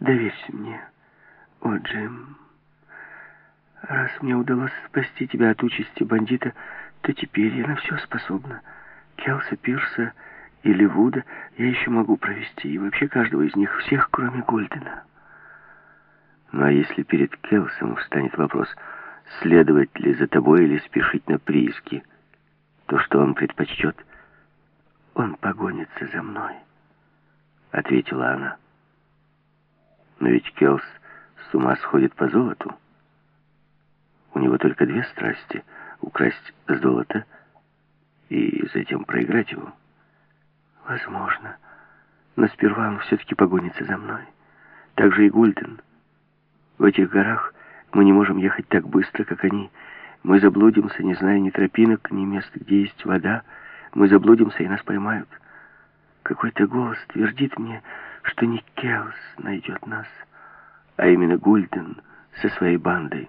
Доверься мне, о, Джим. Раз мне удалось спасти тебя от участи бандита, то теперь я на все способна. Келса, Пирса или Вуда я еще могу провести, и вообще каждого из них, всех, кроме Гольдена. Ну а если перед Келсом встанет вопрос, следовать ли за тобой или спешить на прииски, то что он предпочтет? Он погонится за мной, ответила она. Но ведь Келс с ума сходит по золоту. У него только две страсти: украсть золото и затем проиграть его. Возможно, но сперва он все-таки погонится за мной. Так же и Гульден. В этих горах мы не можем ехать так быстро, как они. Мы заблудимся, не зная ни тропинок, ни места, где есть вода. Мы заблудимся, и нас поймают. Какой-то голос твердит мне, что не Келс найдет нас, а именно Гульден со своей бандой.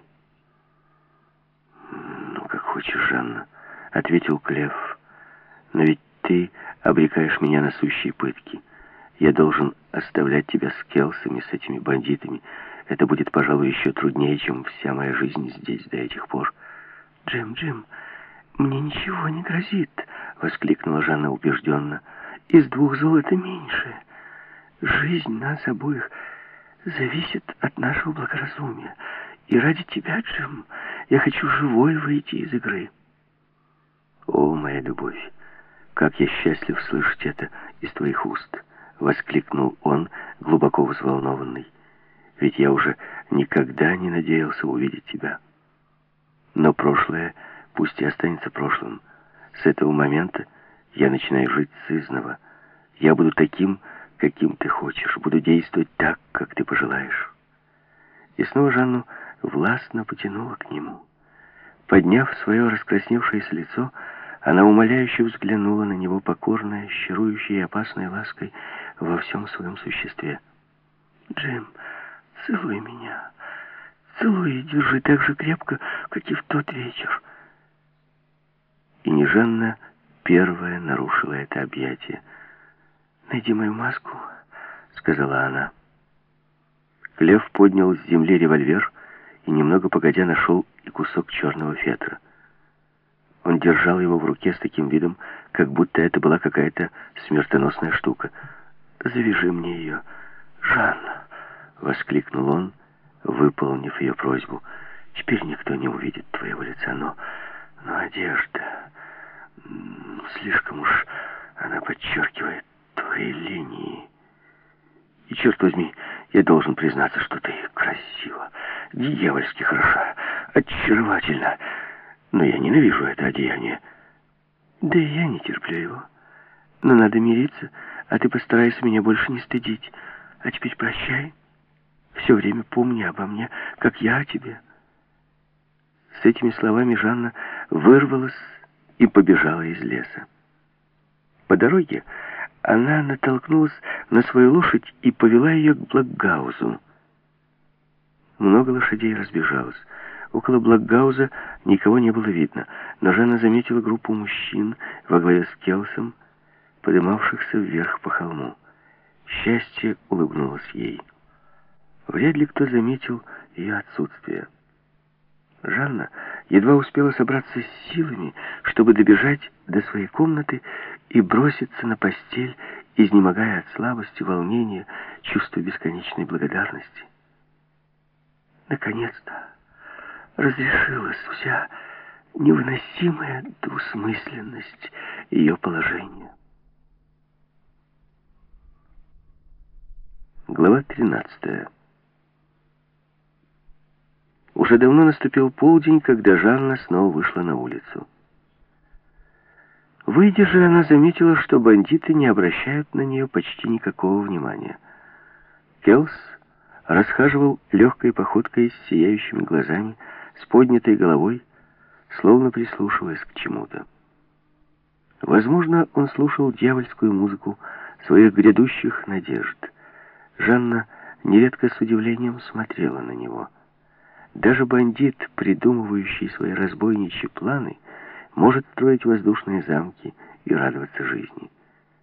«Ну, как хочешь, Жанна», — ответил Клев. «Но ведь ты обрекаешь меня на сущие пытки. Я должен оставлять тебя с Келсами, с этими бандитами. Это будет, пожалуй, еще труднее, чем вся моя жизнь здесь до этих пор». Джим, мне ничего не грозит», — воскликнула Жанна убежденно. «Из 2 золота меньше. Жизнь нас обоих зависит от нашего благоразумия. И ради тебя, Джим, я хочу живой выйти из игры». «О, моя любовь, как я счастлив слышать это из твоих уст!» — воскликнул он, глубоко взволнованный. «Ведь я уже никогда не надеялся увидеть тебя. Но прошлое пусть и останется прошлым. С этого момента я начинаю жить сызнова. Я буду таким, каким ты хочешь. Буду действовать так, как ты пожелаешь». И снова Жанну властно потянула к нему. Подняв свое раскрасневшееся лицо, она умоляюще взглянула на него, покорная, чарующей и опасной лаской во всем своем существе. «Джим, целуй меня. Целуй и держи так же крепко, как и в тот вечер». И не Жанна первая нарушила это объятие. «Найди мою маску», — сказала она. Клев поднял с земли револьвер и, немного погодя, нашел и кусок черного фетра. Он держал его в руке с таким видом, как будто это была какая-то смертоносная штука. «Завяжи мне ее, Жанна», — воскликнул он, выполнив ее просьбу. «Теперь никто не увидит твоего лица, но одежда... слишком уж она подчеркивает твои линии. И, черт возьми, я должен признаться, что ты красива, дьявольски хороша, очаровательна. Но я ненавижу это одеяние». «Да и я не терплю его. Но надо мириться, а ты постарайся меня больше не стыдить. А теперь прощай. Все время помни обо мне, как я о тебе». С этими словами Жанна вырвалась и побежала из леса. По дороге она натолкнулась на свою лошадь и повела ее к Блокгаузу. Много лошадей разбежалось. Около Блокгауза никого не было видно, но Жанна заметила группу мужчин во главе с Келсом, поднимавшихся вверх по холму. Счастье улыбнулось ей. Вряд ли кто заметил ее отсутствие. Жанна едва успела собраться с силами, чтобы добежать до своей комнаты и броситься на постель, изнемогая от слабости, волнения, чувства бесконечной благодарности. Наконец-то разрешилась вся невыносимая двусмысленность ее положения. Глава 13. Уже давно наступил полдень, когда Жанна снова вышла на улицу. Выйдя же, она заметила, что бандиты не обращают на нее почти никакого внимания. Келс расхаживал легкой походкой с сияющими глазами, с поднятой головой, словно прислушиваясь к чему-то. Возможно, он слушал дьявольскую музыку своих грядущих надежд. Жанна нередко с удивлением смотрела на него. Даже бандит, придумывающий свои разбойничьи планы, может строить воздушные замки и радоваться жизни.